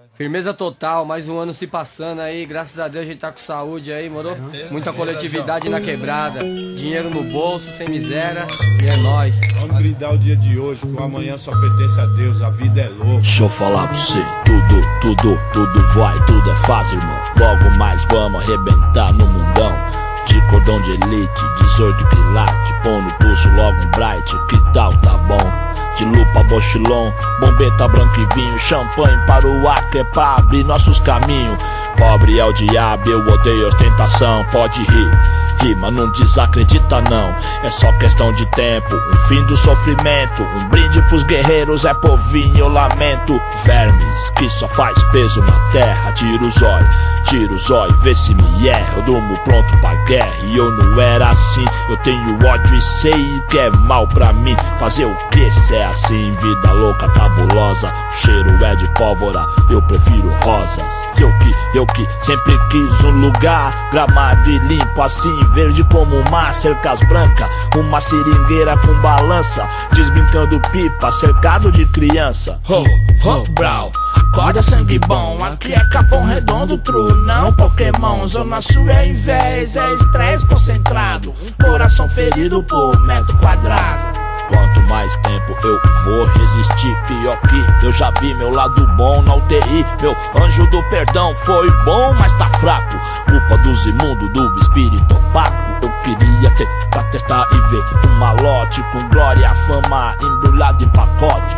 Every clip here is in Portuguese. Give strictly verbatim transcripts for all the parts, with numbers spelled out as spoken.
Firmeza total, mais um ano se passando aí, graças a Deus a gente tá com saúde aí, moro? Muita coletividade na quebrada, dinheiro no bolso, sem miséria, e é nóis. Vamos brindar o dia de hoje, que o amanhã só pertence a Deus, a vida é louca. Deixa eu falar pra você, tudo, tudo, tudo vai, tudo é fácil, irmão. Logo mais vamos arrebentar no mundão. De cordão de elite, dezoito quilates, pão no pulso logo um bright, que tal, tá bom? De lupa, bochilão, bombeta, branco e vinho, champanhe para o ar, que é pra abrir nossos caminhos. Pobre é o diabo, eu odeio ostentação, pode rir, rir, mas não desacredita não. É só questão de tempo, um fim do sofrimento, um brinde pros guerreiros, é povinho, eu lamento. Vermes, que só faz peso na terra, tira o zóio, tira o zóio, vê se me erra. Eu durmo pronto pra guerra e eu não era assim. Eu tenho ódio e sei que é mal pra mim. Fazer o que se é assim? Vida louca, cabulosa, o cheiro é de pólvora, eu prefiro rosas. Eu que, eu que sempre quis um lugar gramado e limpo assim, verde como o mar, cercas brancas, uma seringueira com balança, desbrincando pipa, cercado de criança. Ho, ho, brau, acorda sangue bom, aqui é Capão Redondo, true, não Pokémon. Zona Sul é inveja, é estresse concentrado, coração ferido por metro quadrado. Quanto mais tempo eu for resistir, pior que eu já vi meu lado bom na U T I. Meu anjo do perdão foi bom, mas tá fraco. Culpa dos imundos, do espírito opaco. Eu queria ter pra testar e ver um malote com glória, fama embrulhado em pacote.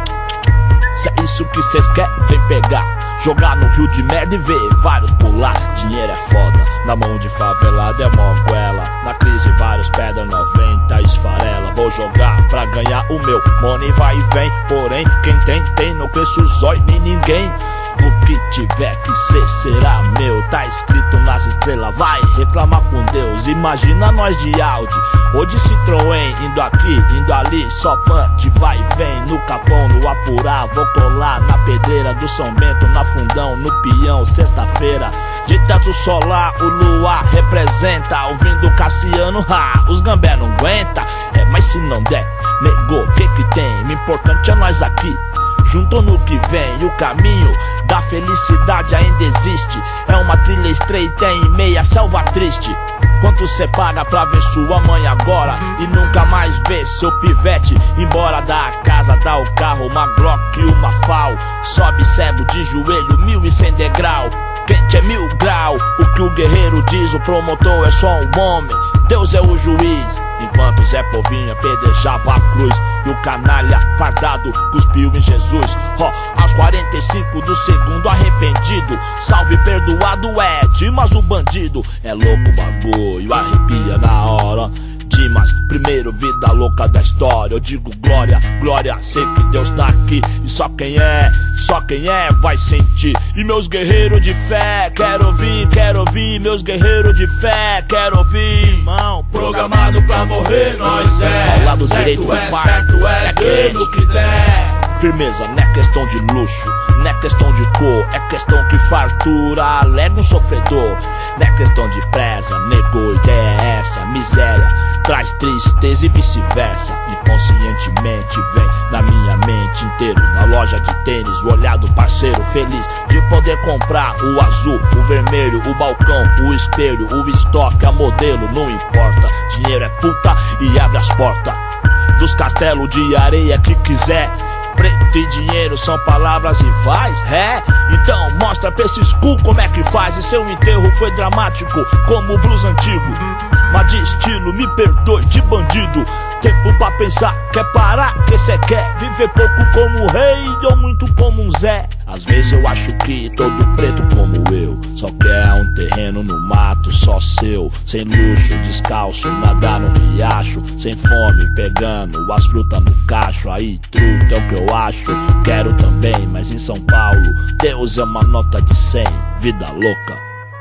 Se é isso que cês querem, vem pegar, jogar no rio de merda e ver vários pular. Dinheiro é foda, na mão de favelado é mó goela. Na crise vários pedra noventa esfarela. Vou jogar pra ganhar o meu, money vai e vem. Porém, quem tem, tem, não cresce os olhos nem ninguém. O que tiver que ser será meu, tá escrito nas estrelas, vai reclamar com Deus. Imagina nós de Audi ou de Citroën, indo aqui, indo ali, só punch, vai e vem. No Capão, no Apurá, vou colar na pedreira do São Bento, na Fundão, no Peão, sexta-feira. De teto solar, o luar representa, ouvindo Cassiano, ha, os gambé não aguenta. É, mas se não der, negou, que que tem? O importante é nós aqui, junto no que vem. E o caminho da felicidade ainda existe, é uma trilha estreita em meia selva triste. Quanto cê paga pra ver sua mãe agora e nunca mais ver seu pivete embora da casa, dá o carro, uma Glock e uma Fal. Sobe cego de joelho, mil e cem degrau, quente é mil grau. O que o guerreiro diz, o promotor é só um homem, Deus é o juiz. Enquanto Zé Povinho apedrejava a cruz e o canalha fardado cuspiu em Jesus. Ó, oh, aos quarenta e cinco do segundo arrependido, salve perdoado é Dimas o bandido. É louco o bagulho, arrepia na hora. Dimas, primeiro vida louca da história. Eu digo glória, glória, sei que Deus tá aqui. E só quem é, só quem é vai sentir. E meus guerreiros de fé, quero ouvir, quero ouvir. Meus guerreiros de fé, quero ouvir. Irmão, programado pra morrer nós é. Ao lado direito do é, par, certo é, é quente que der. Firmeza, não é questão de luxo, não é questão de cor, é questão que fartura alega um sofredor. Não é questão de presa, negou, ideia é essa. Miséria traz tristeza e vice-versa. Inconscientemente vem na minha mente inteiro. Na loja de tênis, o olhar do parceiro feliz de poder comprar o azul, o vermelho, o balcão, o espelho, o estoque, a modelo, não importa. Dinheiro é puta e abre as portas dos castelos de areia que quiser. Preto e dinheiro são palavras rivais, é? Então mostra pra esses cu como é que faz. E seu enterro foi dramático como o blues antigo, mas de estilo, me perdoe, de bandido. Tempo pra pensar, quer parar, que cê quer viver pouco como rei ou muito como um Zé. Às vezes eu acho que todo preto como eu só quer um terreno no mato só seu, sem luxo, descalço, nadar no riacho, sem fome, pegando as frutas no cacho. Aí truta é o que eu acho, quero também, mas em São Paulo Deus é uma nota de cem, vida louca.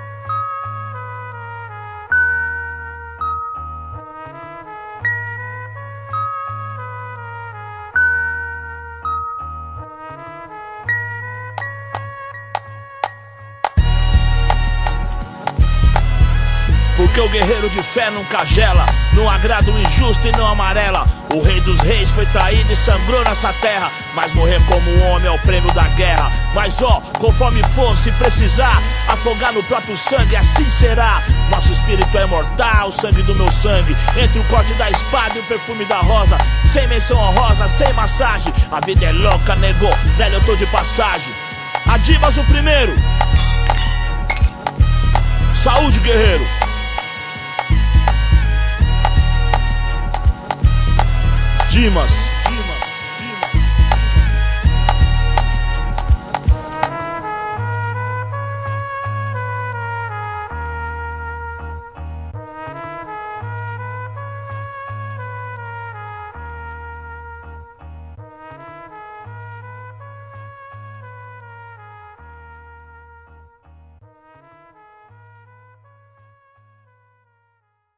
Porque o guerreiro de fé nunca gela, não agrada o injusto e não amarela. O rei dos reis foi traído e sangrou nessa terra, mas morrer como um homem é o prêmio da guerra. Mas ó, conforme for, se precisar afogar no próprio sangue, assim será. Nosso espírito é mortal, o sangue do meu sangue, entre o corte da espada e o perfume da rosa. Sem menção honrosa, sem massagem. A vida é louca, nego, velho, eu tô de passagem. Adimas o primeiro. Saúde, guerreiro. Dimas.